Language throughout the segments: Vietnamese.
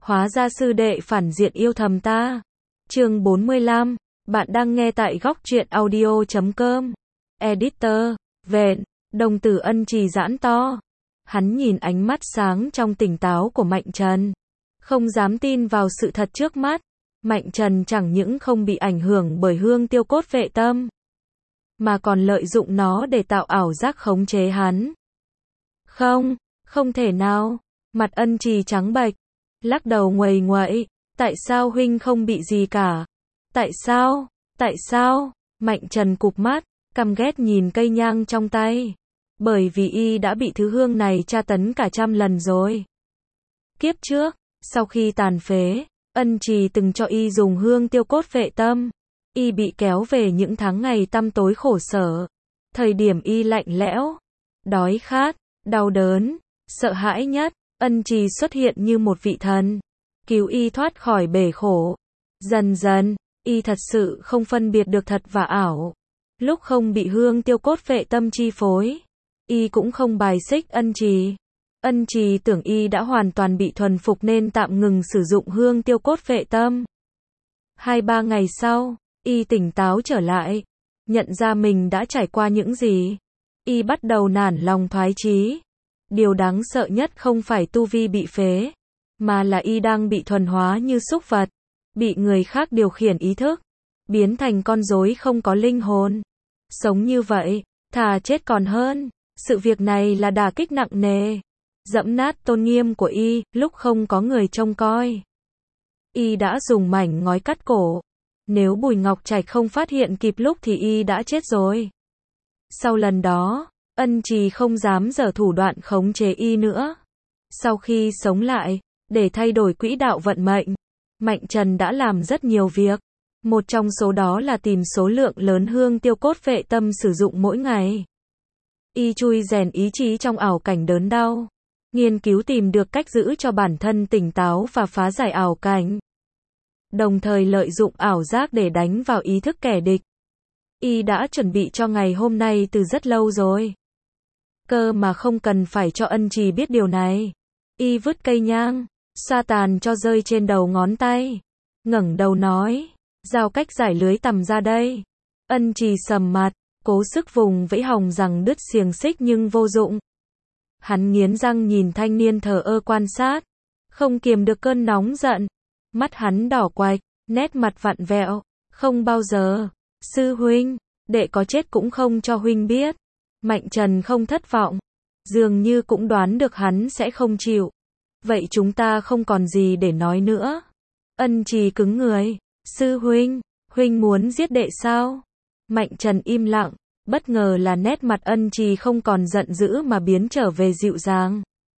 Hóa ra sư đệ phản diện yêu thầm ta. Chương 45, bạn đang nghe tại góc truyện audio.com. Editor, vện, đồng tử Ân Trì giãn to. Hắn nhìn ánh mắt sáng trong tỉnh táo của Mạnh Trần. Không dám tin vào sự thật trước mắt. Mạnh Trần chẳng những không bị ảnh hưởng bởi hương tiêu cốt vệ tâm, mà còn lợi dụng nó để tạo ảo giác khống chế hắn. Không, không thể nào. Mặt Ân Trì trắng bệch, lắc đầu nguầy nguậy. Tại sao huynh không bị gì cả? Tại sao? Tại sao? Mạnh Trần cụp mắt, căm ghét nhìn cây nhang trong tay. Bởi vì y đã bị thứ hương này tra tấn cả 100 lần rồi. Kiếp trước, sau khi tàn phế, Ân Trì từng cho y dùng hương tiêu cốt vệ tâm. Y bị kéo về những tháng ngày tăm tối khổ sở. Thời điểm y lạnh lẽo, đói khát, đau đớn, sợ hãi nhất, Ân Trì xuất hiện như một vị thần, cứu y thoát khỏi bể khổ. Dần dần, y thật sự không phân biệt được thật và ảo. Lúc không bị hương tiêu cốt vệ tâm chi phối, y cũng không bài xích Ân Trì. Ân Trì tưởng y đã hoàn toàn bị thuần phục nên tạm ngừng sử dụng hương tiêu cốt vệ tâm. 2-3 ngày sau, y tỉnh táo trở lại, nhận ra mình đã trải qua những gì. Y bắt đầu nản lòng thoái chí. Điều đáng sợ nhất không phải tu vi bị phế, mà là y đang bị thuần hóa như súc vật, bị người khác điều khiển ý thức, biến thành con rối không có linh hồn. Sống như vậy, thà chết còn hơn. Sự việc này là đả kích nặng nề, dẫm nát tôn nghiêm của y, lúc không có người trông coi. Y đã dùng mảnh ngói cắt cổ. Nếu Bùi Ngọc Trạch không phát hiện kịp lúc thì y đã chết rồi. Sau lần đó, Ân Trì không dám giở thủ đoạn khống chế y nữa. Sau khi sống lại, để thay đổi quỹ đạo vận mệnh, Mạnh Trần đã làm rất nhiều việc. Một trong số đó là tìm số lượng lớn hương tiêu cốt vệ tâm sử dụng mỗi ngày. Y chui rèn ý chí trong ảo cảnh đớn đau, nghiên cứu tìm được cách giữ cho bản thân tỉnh táo và phá giải ảo cảnh, đồng thời lợi dụng ảo giác để đánh vào ý thức kẻ địch. Y đã chuẩn bị cho ngày hôm nay từ rất lâu rồi. Cơ mà không cần phải cho Ân Trì biết điều này. Y vứt cây nhang, xoa tàn cho rơi trên đầu ngón tay, ngẩng đầu nói, giao cách giải lưới tằm ra đây. Ân Trì sầm mặt, cố sức vùng vẫy hòng rằng đứt xiềng xích nhưng vô dụng. Hắn nghiến răng nhìn thanh niên thờ ơ quan sát, không kiềm được cơn nóng giận. Mắt hắn đỏ quạch, nét mặt vặn vẹo. Không bao giờ, sư huynh, đệ có chết cũng không cho huynh biết. Mạnh Trần không thất vọng, dường như cũng đoán được hắn sẽ không chịu. Vậy chúng ta không còn gì để nói nữa. Ân Trì cứng người. Sư huynh, huynh muốn giết đệ sao? Mạnh Trần im lặng, bất ngờ là nét mặt Ân Trì không còn giận dữ mà biến trở về dịu dàng.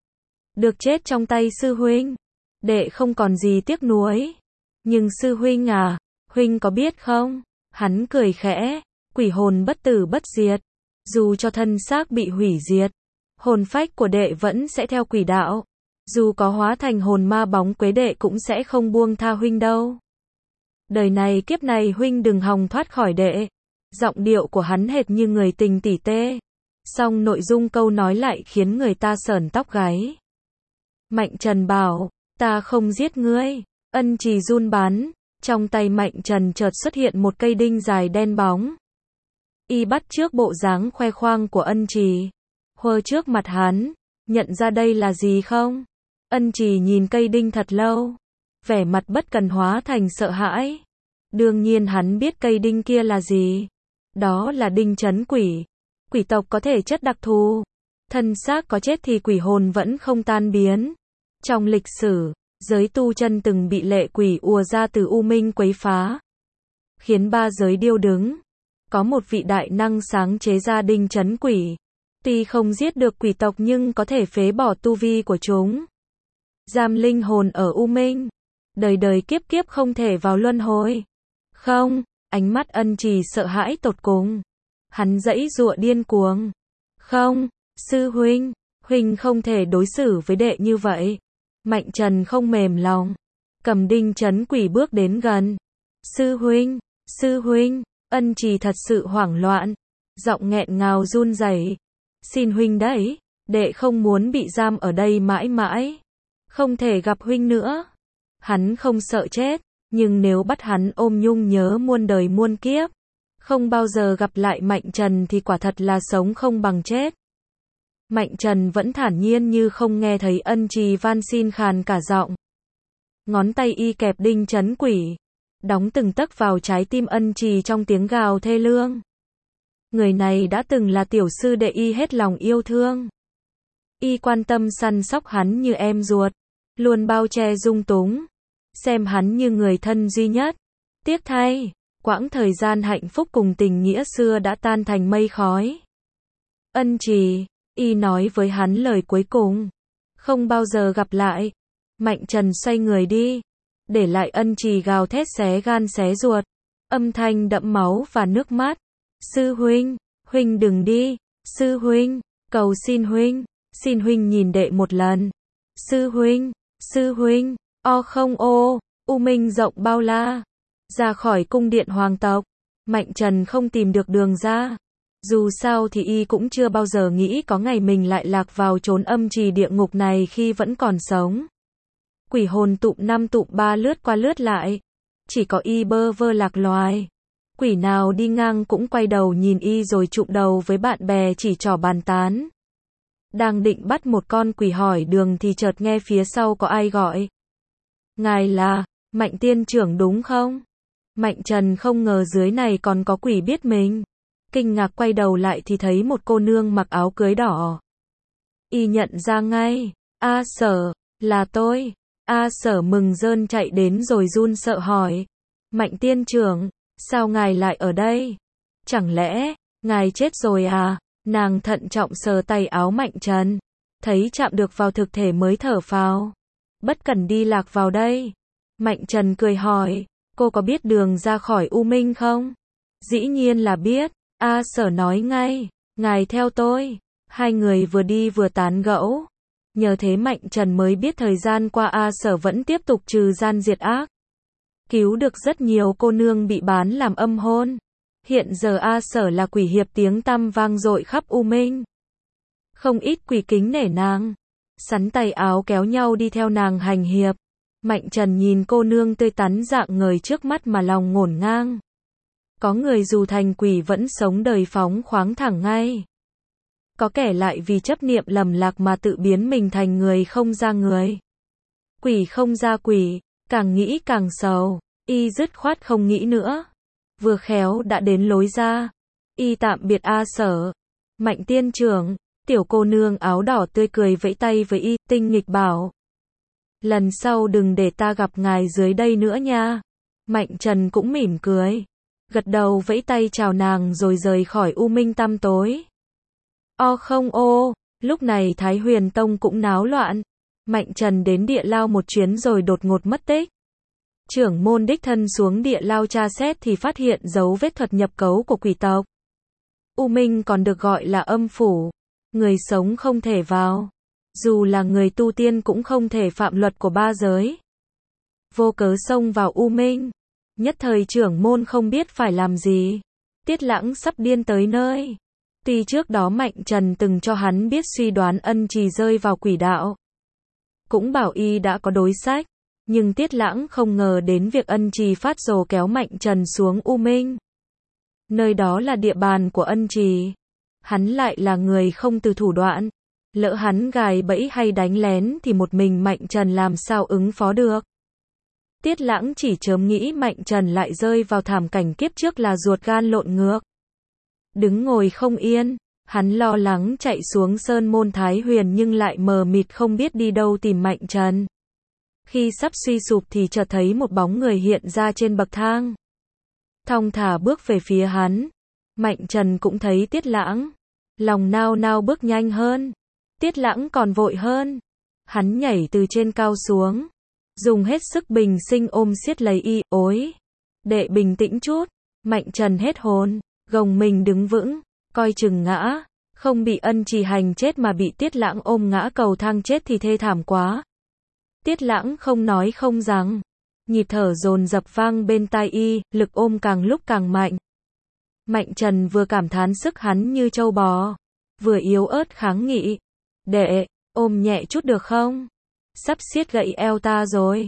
Được chết trong tay sư huynh, đệ không còn gì tiếc nuối. Nhưng sư huynh à, huynh có biết không? Hắn cười khẽ, quỷ hồn bất tử bất diệt. Dù cho thân xác bị hủy diệt, hồn phách của đệ vẫn sẽ theo quỷ đạo. Dù có hóa thành hồn ma bóng quế đệ cũng sẽ không buông tha huynh đâu. Đời này kiếp này huynh đừng hòng thoát khỏi đệ. Giọng điệu của hắn hệt như người tình tỉ tê. Song nội dung câu nói lại khiến người ta sởn tóc gáy. Mạnh Trần bảo, ta không giết ngươi. Ân Trì run bắn, trong tay Mạnh Trần chợt xuất hiện một cây đinh dài đen bóng. Y bắt chước bộ dáng khoe khoang của Ân Trì, hơ trước mặt hắn, nhận ra đây là gì không? Ân Trì nhìn cây đinh thật lâu, vẻ mặt bất cần hóa thành sợ hãi. Đương nhiên hắn biết cây đinh kia là gì. Đó là đinh trấn quỷ. Quỷ tộc có thể chất đặc thù, thân xác có chết thì quỷ hồn vẫn không tan biến. Trong lịch sử, giới tu chân từng bị lệ quỷ ùa ra từ u minh quấy phá, khiến 3 giới điêu đứng. Có một vị đại năng sáng chế ra đinh trấn quỷ. Tuy không giết được quỷ tộc nhưng có thể phế bỏ tu vi của chúng, giam linh hồn ở u minh, đời đời kiếp kiếp không thể vào luân hồi. Không, ánh mắt Ân Trì sợ hãi tột cùng. Hắn giãy giụa điên cuồng. Không, sư huynh, huynh không thể đối xử với đệ như vậy. Mạnh Trần không mềm lòng, cầm đinh trấn quỷ bước đến gần. Sư huynh, Ân Trì thật sự hoảng loạn, giọng nghẹn ngào run rẩy. Xin huynh đấy, đệ không muốn bị giam ở đây mãi mãi. Không thể gặp huynh nữa. Hắn không sợ chết, nhưng nếu bắt hắn ôm nhung nhớ muôn đời muôn kiếp, không bao giờ gặp lại Mạnh Trần thì quả thật là sống không bằng chết. Mạnh Trần vẫn thản nhiên như không nghe thấy Ân Trì van xin khàn cả giọng. Ngón tay y kẹp đinh trấn quỷ, đóng từng tấc vào trái tim Ân Trì trong tiếng gào thê lương. Người này đã từng là tiểu sư đệ y hết lòng yêu thương. Y quan tâm săn sóc hắn như em ruột, luôn bao che dung túng, xem hắn như người thân duy nhất. Tiếc thay, quãng thời gian hạnh phúc cùng tình nghĩa xưa đã tan thành mây khói. Ân Trì, y nói với hắn lời cuối cùng. Không bao giờ gặp lại. Mạnh Trần xoay người đi, để lại Ân Trì gào thét xé gan xé ruột, âm thanh đẫm máu và nước mắt. Sư huynh, huynh đừng đi, sư huynh, cầu xin huynh nhìn đệ một lần. Sư huynh, o không ô, U Minh rộng bao la. Ra khỏi cung điện hoàng tộc, Mạnh Trần không tìm được đường ra. Dù sao thì y cũng chưa bao giờ nghĩ có ngày mình lại lạc vào chốn âm trì địa ngục này khi vẫn còn sống. Quỷ hồn tụm năm tụm ba lướt qua lướt lại, chỉ có y bơ vơ lạc loài. Quỷ nào đi ngang cũng quay đầu nhìn y rồi chụm đầu với bạn bè chỉ trỏ bàn tán. Đang định bắt một con quỷ hỏi đường thì chợt nghe phía sau có ai gọi. Ngài là Mạnh tiên trưởng đúng không? Mạnh Trần không ngờ dưới này còn có quỷ biết mình. Kinh ngạc quay đầu lại thì thấy một cô nương mặc áo cưới đỏ. Y nhận ra ngay. A Sở, là tôi. A Sở mừng rơn chạy đến rồi run sợ hỏi. Mạnh tiên trưởng, sao ngài lại ở đây? Chẳng lẽ, ngài chết rồi à? Nàng thận trọng sờ tay áo Mạnh Trần. Thấy chạm được vào thực thể mới thở phào. Bất cẩn đi lạc vào đây. Mạnh Trần cười hỏi, cô có biết đường ra khỏi U Minh không? Dĩ nhiên là biết. A Sở nói ngay, ngài theo tôi. Hai người vừa đi vừa tán gẫu. Nhờ thế Mạnh Trần mới biết thời gian qua A Sở vẫn tiếp tục trừ gian diệt ác. Cứu được rất nhiều cô nương bị bán làm âm hôn. Hiện giờ A Sở là quỷ hiệp tiếng tăm vang dội khắp U Minh. Không ít quỷ kính nể nàng, sắn tay áo kéo nhau đi theo nàng hành hiệp. Mạnh Trần nhìn cô nương tươi tắn dạng người trước mắt mà lòng ngổn ngang. Có người dù thành quỷ vẫn sống đời phóng khoáng thẳng ngay. Có kẻ lại vì chấp niệm lầm lạc mà tự biến mình thành người không ra người. Quỷ không ra quỷ, càng nghĩ càng sầu. Y dứt khoát không nghĩ nữa. Vừa khéo đã đến lối ra. Y tạm biệt A Sở. Mạnh tiên trưởng, tiểu cô nương áo đỏ tươi cười vẫy tay với y, tinh nghịch bảo. Lần sau đừng để ta gặp ngài dưới đây nữa nha. Mạnh Trần cũng mỉm cười. Gật đầu vẫy tay chào nàng rồi rời khỏi U Minh tăm tối. O không ô, lúc này Thái Huyền Tông cũng náo loạn. Mạnh Trần đến địa lao một chuyến rồi đột ngột mất tích. Trưởng môn đích thân xuống địa lao tra xét thì phát hiện dấu vết thuật nhập cấu của quỷ tộc. U Minh còn được gọi là âm phủ. Người sống không thể vào. Dù là người tu tiên cũng không thể phạm luật của ba giới. Vô cớ xông vào U Minh. Nhất thời trưởng môn không biết phải làm gì. Tiết Lãng sắp điên tới nơi. Tuy trước đó Mạnh Trần từng cho hắn biết suy đoán Ân Trì rơi vào quỷ đạo. Cũng bảo y đã có đối sách. Nhưng Tiết Lãng không ngờ đến việc Ân Trì phát rồ kéo Mạnh Trần xuống U Minh. Nơi đó là địa bàn của Ân Trì. Hắn lại là người không từ thủ đoạn. Lỡ hắn gài bẫy hay đánh lén thì một mình Mạnh Trần làm sao ứng phó được. Tiết Lãng chỉ chớm nghĩ Mạnh Trần lại rơi vào thảm cảnh kiếp trước là ruột gan lộn ngược. Đứng ngồi không yên, hắn lo lắng chạy xuống Sơn Môn Thái Huyền nhưng lại mờ mịt không biết đi đâu tìm Mạnh Trần. Khi sắp suy sụp thì chợt thấy một bóng người hiện ra trên bậc thang. Thong thả bước về phía hắn. Mạnh Trần cũng thấy Tiết Lãng. Lòng nao nao bước nhanh hơn. Tiết Lãng còn vội hơn. Hắn nhảy từ trên cao xuống. Dùng hết sức bình sinh ôm siết lấy y, ối. Đệ bình tĩnh chút. Mạnh Trần hết hồn. Gồng mình đứng vững. Coi chừng ngã. Không bị Ân Trì hành chết mà bị Tiết Lãng ôm ngã cầu thang chết thì thê thảm quá. Tiết Lãng không nói không rằng. Nhịp thở dồn dập vang bên tai y, lực ôm càng lúc càng mạnh. Mạnh Trần vừa cảm thán sức hắn như trâu bò, vừa yếu ớt kháng nghị. Đệ, ôm nhẹ chút được không? Sắp siết gãy eo ta rồi.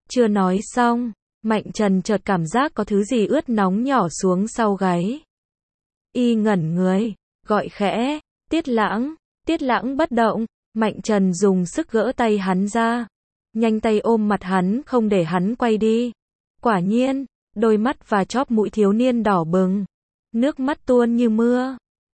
Chưa nói xong, Mạnh Trần chợt cảm giác có thứ gì ướt nóng nhỏ xuống sau gáy. Y ngẩn người, gọi khẽ, Tiết Lãng. Tiết Lãng bất động, Mạnh Trần dùng sức gỡ tay hắn ra. Nhanh tay ôm mặt hắn không để hắn quay đi. Quả nhiên, đôi mắt và chóp mũi thiếu niên đỏ bừng. Nước mắt tuôn như mưa.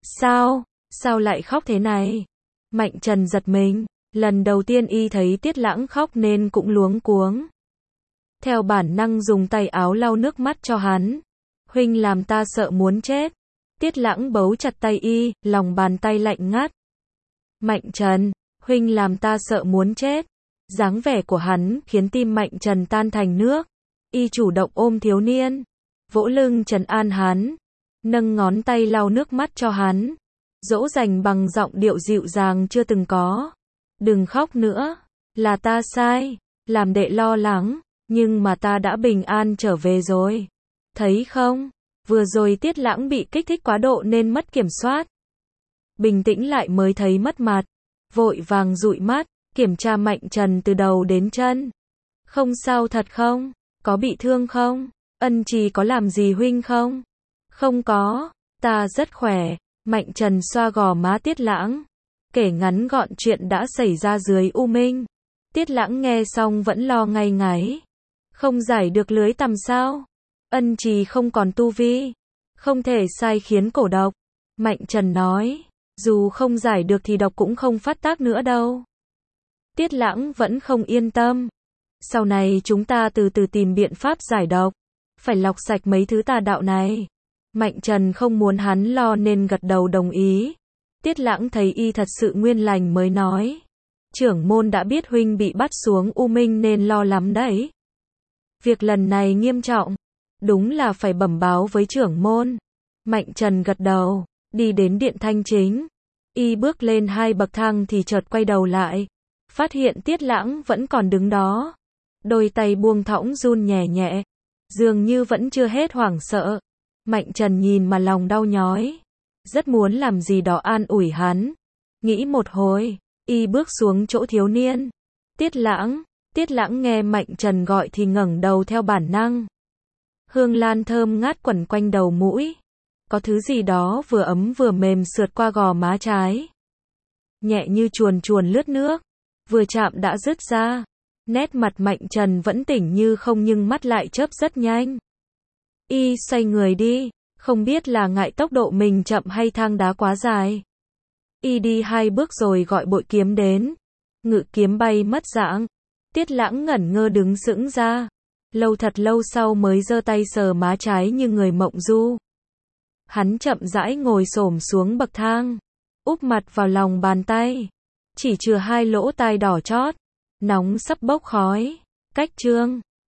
Sao lại khóc thế này? Mạnh Trần giật mình, lần đầu tiên y thấy Tiết Lãng khóc nên cũng luống cuống. Theo bản năng dùng tay áo lau nước mắt cho hắn. Huynh làm ta sợ muốn chết. Tiết Lãng bấu chặt tay y, lòng bàn tay lạnh ngắt. Mạnh Trần, huynh làm ta sợ muốn chết. Dáng vẻ của hắn khiến tim Mạnh Trần tan thành nước. Y chủ động ôm thiếu niên, vỗ lưng trấn an hắn, nâng ngón tay lau nước mắt cho hắn, dỗ dành bằng giọng điệu dịu dàng chưa từng có. Đừng khóc nữa, là ta sai, làm đệ lo lắng, nhưng mà ta đã bình an trở về rồi. Thấy không, vừa rồi Tiết Lãng bị kích thích quá độ nên mất kiểm soát. Bình tĩnh lại mới thấy mất mặt, vội vàng dụi mắt, kiểm tra Mạnh Trần từ đầu đến chân. Không sao thật không? Có bị thương không? Ân Trì có làm gì huynh không? Không có, ta rất khỏe. Mạnh Trần xoa gò má Tiết Lãng, kể ngắn gọn chuyện đã xảy ra dưới U Minh. Tiết Lãng nghe xong vẫn lo ngay ngáy. Không giải được lưới tằm sao? Ân Trì không còn tu vi, không thể sai khiến cổ độc. Mạnh Trần nói, dù không giải được thì độc cũng không phát tác nữa đâu. Tiết Lãng vẫn không yên tâm. Sau này chúng ta từ từ tìm biện pháp giải độc. Phải lọc sạch mấy thứ tà đạo này. Mạnh Trần không muốn hắn lo nên gật đầu đồng ý. Tiết Lãng thấy y thật sự nguyên lành mới nói. Trưởng môn đã biết huynh bị bắt xuống U Minh nên lo lắm đấy. Việc lần này nghiêm trọng. Đúng là phải bẩm báo với trưởng môn. Mạnh Trần gật đầu, đi đến điện thanh chính. Y bước lên 2 bậc thang thì chợt quay đầu lại. Phát hiện Tiết Lãng vẫn còn đứng đó. Đôi tay buông thõng run nhẹ nhẹ. Dường như vẫn chưa hết hoảng sợ. Mạnh Trần nhìn mà lòng đau nhói. Rất muốn làm gì đó an ủi hắn. Nghĩ một hồi, y bước xuống chỗ thiếu niên. Tiết Lãng. Tiết Lãng nghe Mạnh Trần gọi thì ngẩng đầu theo bản năng. Hương lan thơm ngát quẩn quanh đầu mũi. Có thứ gì đó vừa ấm vừa mềm sượt qua gò má trái. Nhẹ như chuồn chuồn lướt nước. Vừa chạm đã rứt ra. Nét mặt Mạnh Trần vẫn tỉnh như không nhưng mắt lại chớp rất nhanh. Y xoay người đi. Không biết là ngại tốc độ mình chậm hay thang đá quá dài. Y đi 2 bước rồi gọi bội kiếm đến. Ngự kiếm bay mất dạng. Tiết Lãng ngẩn ngơ đứng sững ra. Thật lâu sau mới giơ tay sờ má trái như người mộng du. Hắn chậm rãi ngồi xổm xuống bậc thang. Úp mặt vào lòng bàn tay. Chỉ chừa 2 lỗ tai đỏ chót. Nóng sắp bốc khói. Cách chương